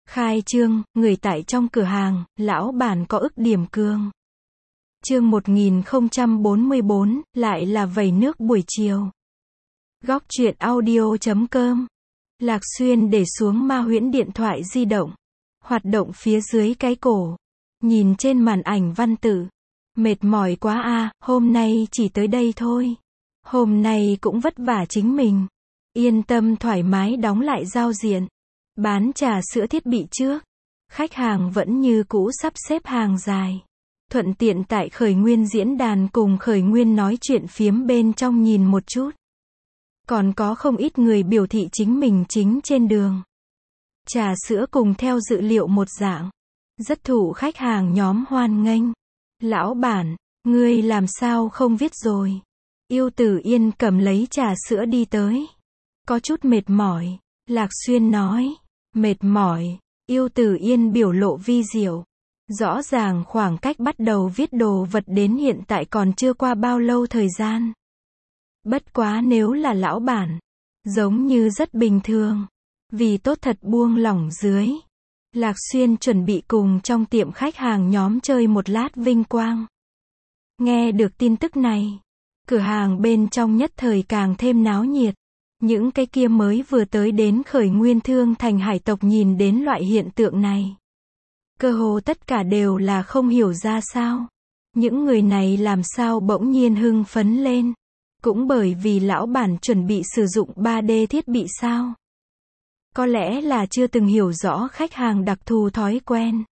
Khai trương, người tại trong cửa hàng, lão bản có ức điểm cương. Chương 1044, lại là vẩy nước buổi chiều. Góc truyện audio.com. Lạc Xuyên để xuống ma huyễn điện thoại di động. Hoạt động phía dưới cái cổ. Nhìn trên màn ảnh văn tự. Mệt mỏi quá à, hôm nay chỉ tới đây thôi. Hôm nay cũng vất vả chính mình. Yên tâm thoải mái đóng lại giao diện. Bán trà sữa thiết bị trước. Khách hàng vẫn như cũ sắp xếp hàng dài. Thuận tiện tại Khởi Nguyên diễn đàn cùng Khởi Nguyên nói chuyện phiếm bên trong nhìn một chút. Còn có không ít người biểu thị chính mình chính trên đường. Trà sữa cùng theo dự liệu một dạng. Rất thụ khách hàng nhóm hoan nghênh. Lão bản, ngươi làm sao không viết rồi? Yêu Tử Yên cầm lấy trà sữa đi tới. Có chút mệt mỏi. Lạc Xuyên nói. Mệt mỏi. Yêu Tử Yên biểu lộ vi diệu. Rõ ràng khoảng cách bắt đầu viết đồ vật đến hiện tại còn chưa qua bao lâu thời gian. Bất quá nếu là lão bản, giống như rất bình thường. Vì tốt thật buông lỏng dưới. Lạc Xuyên chuẩn bị cùng trong tiệm khách hàng nhóm chơi một lát vinh quang. Nghe được tin tức này, cửa hàng bên trong nhất thời càng thêm náo nhiệt. Những cái kia mới vừa tới đến Khởi Nguyên Thương Thành hải tộc nhìn đến loại hiện tượng này. Cơ hồ tất cả đều là không hiểu ra sao. Những người này làm sao bỗng nhiên hưng phấn lên. Cũng bởi vì lão bản chuẩn bị sử dụng 3D thiết bị sao. Có lẽ là chưa từng hiểu rõ khách hàng đặc thù thói quen.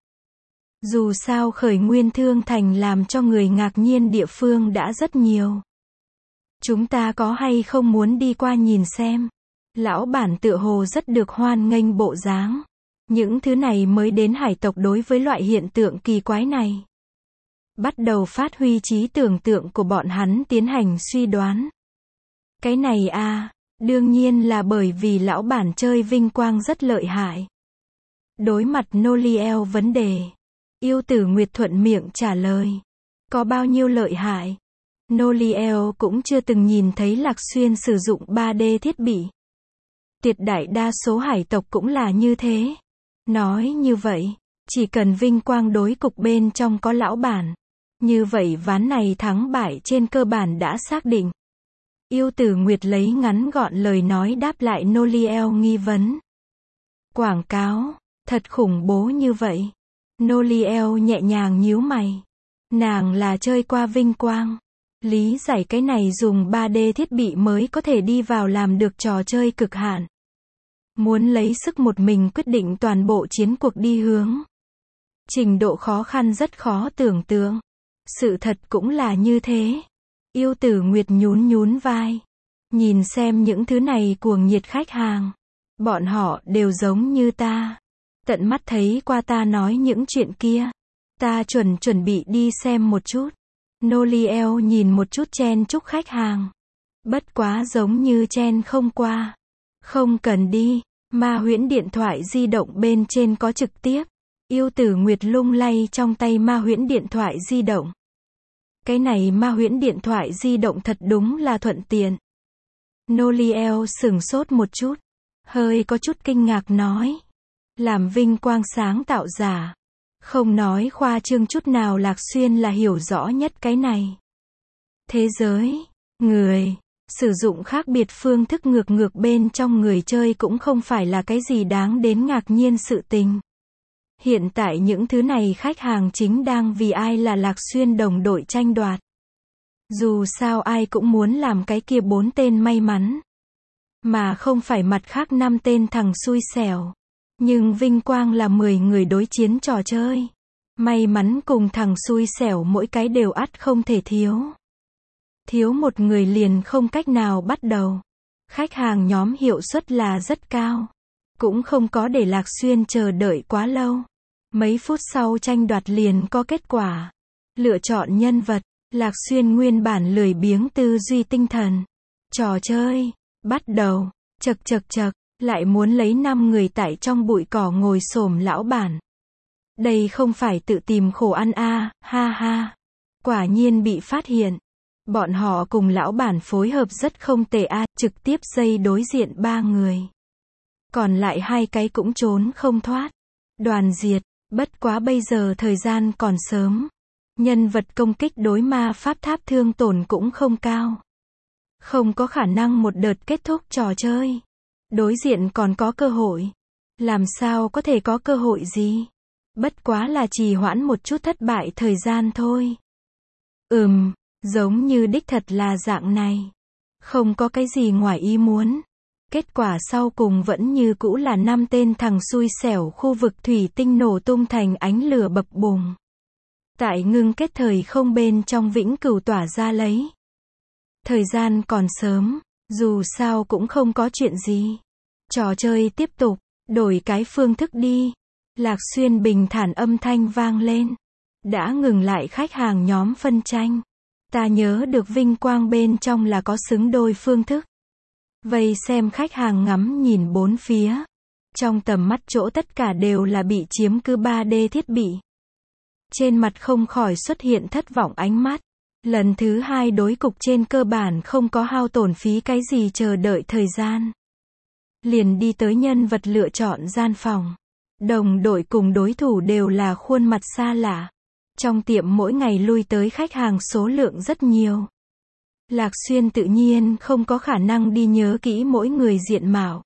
Dù sao Khởi Nguyên Thương Thành làm cho người ngạc nhiên địa phương đã rất nhiều. Chúng ta có hay không muốn đi qua nhìn xem? Lão bản tựa hồ rất được hoan nghênh bộ dáng. Những thứ này mới đến hải tộc đối với loại hiện tượng kỳ quái này. Bắt đầu phát huy trí tưởng tượng của bọn hắn tiến hành suy đoán. Cái này à, đương nhiên là bởi vì lão bản chơi vinh quang rất lợi hại. Đối mặt Noliel vấn đề. Yêu Tử Nguyệt thuận miệng trả lời. Có bao nhiêu lợi hại? Noliel cũng chưa từng nhìn thấy Lạc Xuyên sử dụng 3D thiết bị. Tuyệt đại đa số hải tộc cũng là như thế. Nói như vậy, chỉ cần vinh quang đối cục bên trong có lão bản. Như vậy ván này thắng bại trên cơ bản đã xác định. Yêu Tử Nguyệt lấy ngắn gọn lời nói đáp lại Noliel nghi vấn. Quảng cáo, thật khủng bố như vậy. Noliel nhẹ nhàng nhíu mày. Nàng là chơi qua vinh quang. Lý giải cái này dùng 3D thiết bị mới có thể đi vào làm được trò chơi cực hạn. Muốn lấy sức một mình quyết định toàn bộ chiến cuộc đi hướng. Trình độ khó khăn rất khó tưởng tượng. Sự thật cũng là như thế. Yêu Tử Nguyệt nhún nhún vai. Nhìn xem những thứ này cuồng nhiệt khách hàng. Bọn họ đều giống như ta. Tận mắt thấy qua ta nói những chuyện kia. Ta chuẩn bị đi xem một chút. Noliel nhìn một chút chen chúc khách hàng. Bất quá giống như chen không qua. Không cần đi. Ma huyễn điện thoại di động bên trên có trực tiếp. Yêu Tử Nguyệt lung lay trong tay ma huyễn điện thoại di động. Cái này ma huyễn điện thoại di động thật đúng là thuận tiện. Noliel sửng sốt một chút. Hơi có chút kinh ngạc nói. Làm vinh quang sáng tạo giả. Không nói khoa trương chút nào Lạc Xuyên là hiểu rõ nhất cái này. Thế giới, người, sử dụng khác biệt phương thức ngược bên trong người chơi cũng không phải là cái gì đáng đến ngạc nhiên sự tình. Hiện tại những thứ này khách hàng chính đang vì ai là Lạc Xuyên đồng đội tranh đoạt. Dù sao ai cũng muốn làm cái kia 4 tên may mắn. Mà không phải mặt khác 5 tên thằng xui xẻo. Nhưng vinh quang là 10 người đối chiến trò chơi. May mắn cùng thằng xui xẻo mỗi cái đều ắt không thể thiếu. Thiếu một người liền không cách nào bắt đầu. Khách hàng nhóm hiệu suất là rất cao. Cũng không có để Lạc Xuyên chờ đợi quá lâu. Mấy phút sau tranh đoạt liền có kết quả. Lựa chọn nhân vật. Lạc Xuyên nguyên bản lười biếng tư duy tinh thần. Trò chơi. Bắt đầu. Chật. Lại muốn lấy 5 người tại trong bụi cỏ ngồi xổm lão bản. Đây không phải tự tìm khổ ăn à, ha ha. Quả nhiên bị phát hiện. Bọn họ cùng lão bản phối hợp rất không tệ à, trực tiếp dây đối diện 3 người. Còn lại 2 cái cũng trốn không thoát. đoàn diệt. Bất quá bây giờ thời gian còn sớm. Nhân vật công kích đối ma pháp tháp thương tổn cũng không cao. Không có khả năng một đợt kết thúc trò chơi. Đối diện còn có cơ hội. Làm sao có thể có cơ hội gì? Bất quá là trì hoãn một chút thất bại thời gian thôi. Giống như đích thật là dạng này. Không có cái gì ngoài ý muốn. Kết quả sau cùng vẫn như cũ là 5 tên thằng xui xẻo khu vực thủy tinh nổ tung thành ánh lửa bập bùng. Tại ngưng kết thời không bên trong vĩnh cửu tỏa ra lấy. Thời gian còn sớm, dù sao cũng không có chuyện gì. Trò chơi tiếp tục, đổi cái phương thức đi. Lạc Xuyên bình thản âm thanh vang lên. Đã ngừng lại khách hàng nhóm phân tranh. Ta nhớ được vinh quang bên trong là có xứng đôi phương thức. Vây xem khách hàng ngắm nhìn bốn phía. Trong tầm mắt chỗ tất cả đều là bị chiếm cứ 3D thiết bị. Trên mặt không khỏi xuất hiện thất vọng ánh mắt. Lần thứ 2 đối cục trên cơ bản không có hao tổn phí cái gì chờ đợi thời gian. Liền đi tới nhân vật lựa chọn gian phòng. Đồng đội cùng đối thủ đều là khuôn mặt xa lạ. Trong tiệm mỗi ngày lui tới khách hàng số lượng rất nhiều. Lạc Xuyên tự nhiên không có khả năng đi nhớ kỹ mỗi người diện mạo.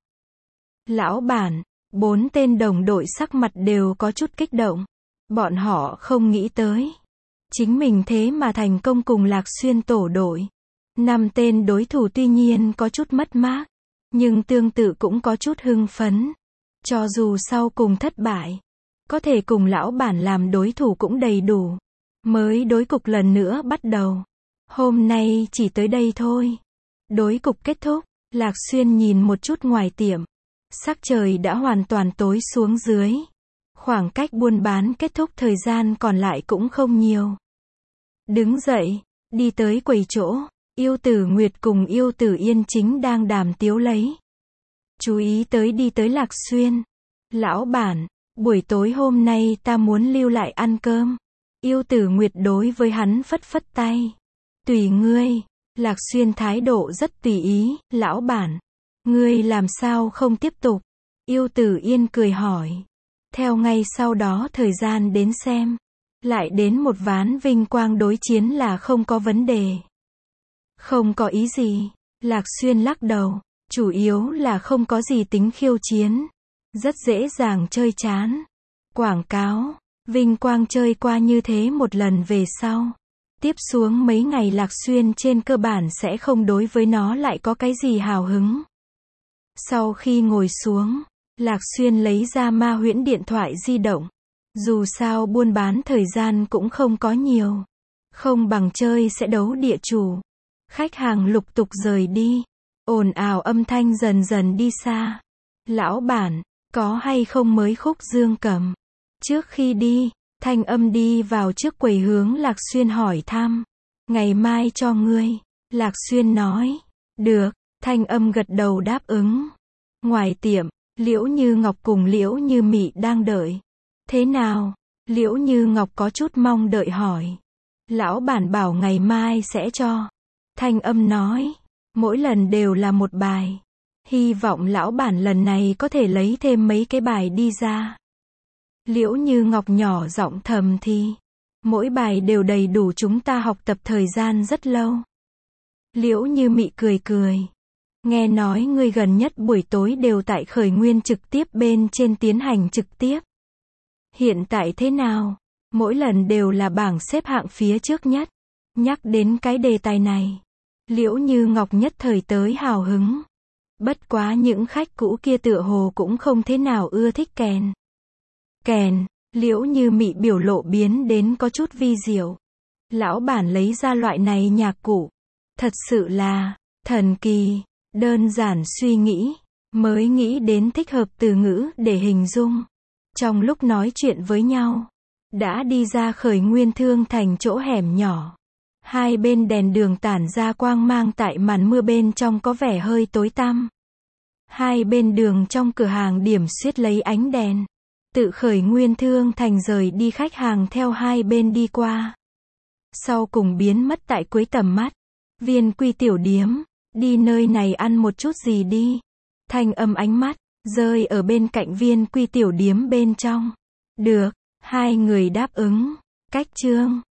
Lão bản, 4 tên đồng đội sắc mặt đều có chút kích động. Bọn họ không nghĩ tới. Chính mình thế mà thành công cùng Lạc Xuyên tổ đội. 5 tên đối thủ tuy nhiên có chút mất mát. Nhưng tương tự cũng có chút hưng phấn. Cho dù sau cùng thất bại. Có thể cùng lão bản làm đối thủ cũng đầy đủ. Mới đối cục lần nữa bắt đầu. Hôm nay chỉ tới đây thôi. Đối cục kết thúc. Lạc Xuyên nhìn một chút ngoài tiệm. Sắc trời đã hoàn toàn tối xuống dưới. Khoảng cách buôn bán kết thúc thời gian còn lại cũng không nhiều. Đứng dậy, đi tới quầy chỗ. Yêu tử Nguyệt cùng yêu tử Yên chính đang đàm tiếu lấy. Chú ý tới đi tới Lạc Xuyên. Lão bản, buổi tối hôm nay ta muốn lưu lại ăn cơm. Yêu tử Nguyệt đối với hắn phất phất tay. Tùy ngươi. Lạc Xuyên thái độ rất tùy ý. Lão bản, ngươi làm sao không tiếp tục? Yêu tử Yên cười hỏi. Theo ngay sau đó thời gian đến xem. Lại đến một ván vinh quang đối chiến là không có vấn đề. Không có ý gì. Lạc Xuyên lắc đầu. Chủ yếu là không có gì tính khiêu chiến. Rất dễ dàng chơi chán. Quảng cáo. Vinh quang chơi qua như thế một lần về sau. Tiếp xuống mấy ngày Lạc Xuyên trên cơ bản sẽ không đối với nó lại có cái gì hào hứng. Sau khi ngồi xuống, Lạc Xuyên lấy ra ma huyễn điện thoại di động. Dù sao buôn bán thời gian cũng không có nhiều. Không bằng chơi sẽ đấu địa chủ. Khách hàng lục tục rời đi. Ồn ào âm thanh dần dần đi xa. Lão bản, có hay không mới khúc dương cầm? Trước khi đi, thanh âm đi vào trước quầy hướng Lạc Xuyên hỏi thăm. Ngày mai cho ngươi. Lạc Xuyên nói. Được, thanh âm gật đầu đáp ứng. Ngoài tiệm, Liễu Như Ngọc cùng Liễu Như Mị đang đợi. Thế nào? Liễu Như Ngọc có chút mong đợi hỏi. Lão bản bảo ngày mai sẽ cho. Thanh âm nói. Mỗi lần đều là một bài. Hy vọng lão bản lần này có thể lấy thêm mấy cái bài đi ra. Liễu Như Ngọc nhỏ giọng thầm thì. Mỗi bài đều đầy đủ chúng ta học tập thời gian rất lâu. Liễu Như Mị cười cười. Nghe nói ngươi gần nhất buổi tối đều tại khởi nguyên trực tiếp bên trên tiến hành trực tiếp. Hiện tại thế nào? Mỗi lần đều là bảng xếp hạng phía trước nhất. Nhắc đến cái đề tài này. Liễu Như Ngọc nhất thời tới hào hứng. Bất quá những khách cũ kia tựa hồ cũng không thế nào ưa thích kèn. Kèn, Liễu Như Mị biểu lộ biến đến có chút vi diệu. Lão bản lấy ra loại này nhạc cụ. Thật sự là thần kỳ. Đơn giản suy nghĩ, mới nghĩ đến thích hợp từ ngữ để hình dung. Trong lúc nói chuyện với nhau, đã đi ra khởi nguyên thương thành chỗ hẻm nhỏ. Hai bên đèn đường tản ra quang mang tại màn mưa bên trong có vẻ hơi tối tăm. Hai bên đường trong cửa hàng điểm xuyết lấy ánh đèn. Tự khởi nguyên thương thành rời đi khách hàng theo hai bên đi qua. Sau cùng biến mất tại cuối tầm mắt. Viên Quy tiểu điếm. Đi nơi này ăn một chút gì đi. Thanh âm ánh mắt, rơi ở bên cạnh Viên Quy tiểu điếm bên trong. Được, hai người đáp ứng. Cách chương